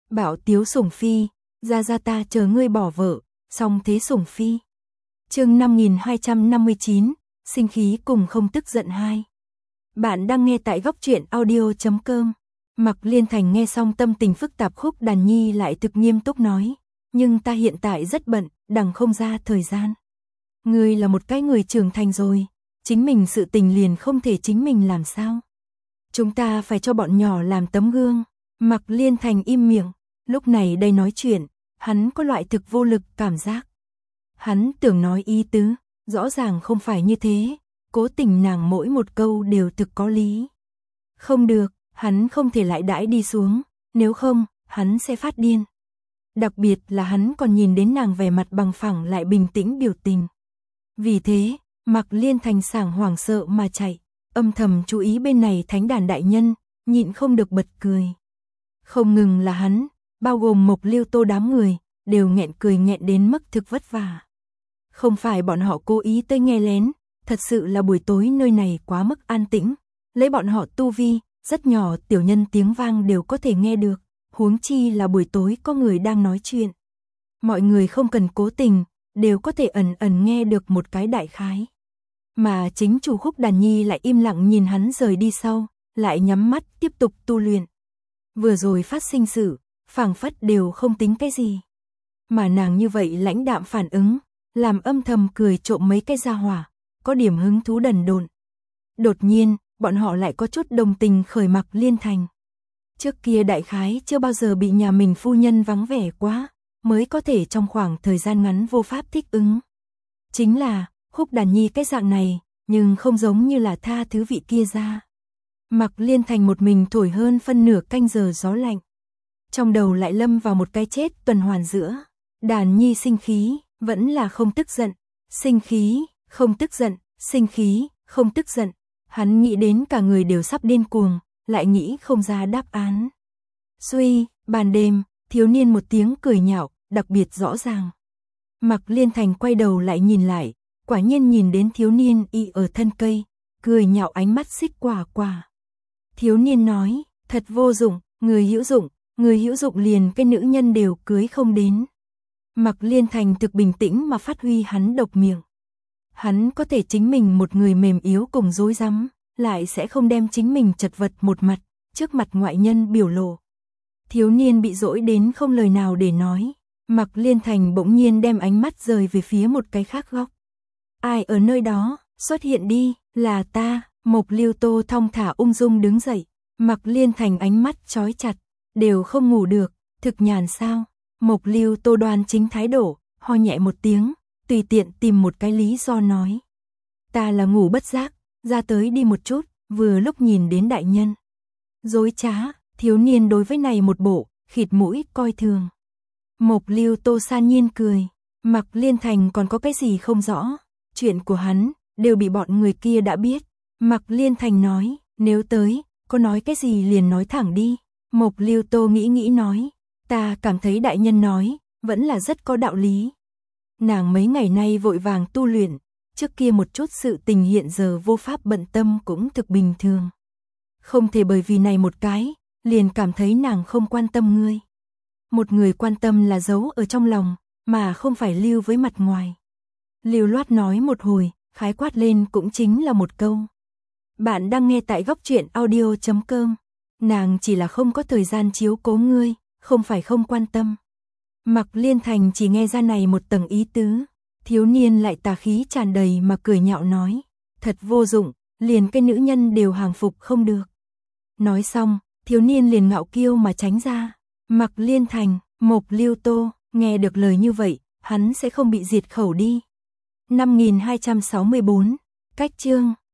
Bảo tiếu sủng phi, ra ta chờ ngươi bỏ vợ, song thế sủng phi. Chương 5259, sinh khí cùng không tức giận 2. Bạn đang nghe tại góc truyện audio.com. Mạc Liên Thành nghe xong tâm tình phức tạp Khúc Đàn Nhi lại thực nghiêm túc nói, nhưng ta hiện tại rất bận, đằng không ra thời gian. Ngươi là một cái người trưởng thành rồi, chính mình sự tình liền không thể chính mình làm sao. Chúng ta phải cho bọn nhỏ làm tấm gương. Mạc Liên Thành im miệng, lúc này đây nói chuyện, hắn có loại thực vô lực cảm giác. Hắn tưởng nói ý tứ, rõ ràng không phải như thế, cố tình nàng mỗi một câu đều thực có lý. Không được, hắn không thể lại đãi đi xuống, nếu không, hắn sẽ phát điên. Đặc biệt là hắn còn nhìn đến nàng vẻ mặt bằng phẳng lại bình tĩnh biểu tình. Vì thế, Mạc Liên Thành sảng hoảng sợ mà chạy, âm thầm chú ý bên này thánh đàn đại nhân, nhịn không được bật cười. Không ngừng là hắn, bao gồm Mộc Liêu Tô đám người, đều nghẹn cười nghẹn đến mức thực vất vả. Không phải bọn họ cố ý tới nghe lén, thật sự là buổi tối nơi này quá mức an tĩnh, lấy bọn họ tu vi, rất nhỏ tiểu nhân tiếng vang đều có thể nghe được, huống chi là buổi tối có người đang nói chuyện. Mọi người không cần cố tình, đều có thể ẩn ẩn nghe được một cái đại khái. Mà chính chủ Khúc Đàn Nhi lại im lặng nhìn hắn rời đi sau, lại nhắm mắt tiếp tục tu luyện. Vừa rồi phát sinh sự, phảng phất đều không tính cái gì. Mà nàng như vậy lãnh đạm phản ứng, làm âm thầm cười trộm mấy cái gia hỏa, có điểm hứng thú đần độn. Đột nhiên, bọn họ lại có chút đồng tình khởi Mạc Liên Thành. Trước kia đại khái chưa bao giờ bị nhà mình phu nhân vắng vẻ quá, mới có thể trong khoảng thời gian ngắn vô pháp thích ứng. Chính là, Khúc Đàn Nhi cái dạng này, nhưng không giống như là tha thứ vị kia ra. Mạc Liên Thành một mình thổi hơn phân nửa canh giờ gió lạnh. Trong đầu lại lâm vào một cái chết tuần hoàn giữa. Đàn Nhi sinh khí, vẫn là không tức giận. Sinh khí, không tức giận, sinh khí, không tức giận. Hắn nghĩ đến cả người đều sắp điên cuồng, lại nghĩ không ra đáp án. Suy, ban đêm, thiếu niên một tiếng cười nhạo, đặc biệt rõ ràng. Mạc Liên Thành quay đầu lại nhìn lại, quả nhiên nhìn đến thiếu niên y ở thân cây, cười nhạo ánh mắt xích quả quả. Thiếu niên nói, thật vô dụng, người hữu dụng liền cái nữ nhân đều cưới không đến. Mạc Liên Thành thực bình tĩnh mà phát huy hắn độc miệng. Hắn có thể chính mình một người mềm yếu cùng dối rắm, lại sẽ không đem chính mình chật vật một mặt, trước mặt ngoại nhân biểu lộ. Thiếu niên bị dỗi đến không lời nào để nói, Mạc Liên Thành bỗng nhiên đem ánh mắt rời về phía một cái khác góc. Ai ở nơi đó, xuất hiện đi, là ta. Mộc Liêu Tô thong thả ung dung đứng dậy, Mạc Liên Thành ánh mắt chói chặt, đều không ngủ được, thực nhàn sao? Mộc Liêu Tô đoan chính thái độ, ho nhẹ một tiếng, tùy tiện tìm một cái lý do nói. Ta là ngủ bất giác, ra tới đi một chút, vừa lúc nhìn đến đại nhân. Dối trá, thiếu niên đối với này một bộ, khịt mũi coi thường. Mộc Liêu Tô san nhiên cười, Mạc Liên Thành còn có cái gì không rõ, chuyện của hắn, đều bị bọn người kia đã biết. Mạc Liên Thành nói, nếu tới, có nói cái gì liền nói thẳng đi. Mộc Liêu Tô nghĩ nói, ta cảm thấy đại nhân nói, vẫn là rất có đạo lý. Nàng mấy ngày nay vội vàng tu luyện, trước kia một chút sự tình hiện giờ vô pháp bận tâm cũng thực bình thường. Không thể bởi vì này một cái, liền cảm thấy nàng không quan tâm ngươi. Một người quan tâm là giấu ở trong lòng, mà không phải lưu với mặt ngoài. Lưu loát nói một hồi, khái quát lên cũng chính là một câu. Bạn đang nghe tại góc truyện audio.com. Nàng chỉ là không có thời gian chiếu cố ngươi, không phải không quan tâm. Mạc Liên Thành chỉ nghe ra này một tầng ý tứ. Thiếu niên lại tà khí tràn đầy mà cười nhạo nói. Thật vô dụng, liền cái nữ nhân đều hàng phục không được. Nói xong, thiếu niên liền ngạo kiêu mà tránh ra. Mạc Liên Thành, Mộc Liêu Tô, nghe được lời như vậy, hắn sẽ không bị diệt khẩu đi. 5264, cách chương.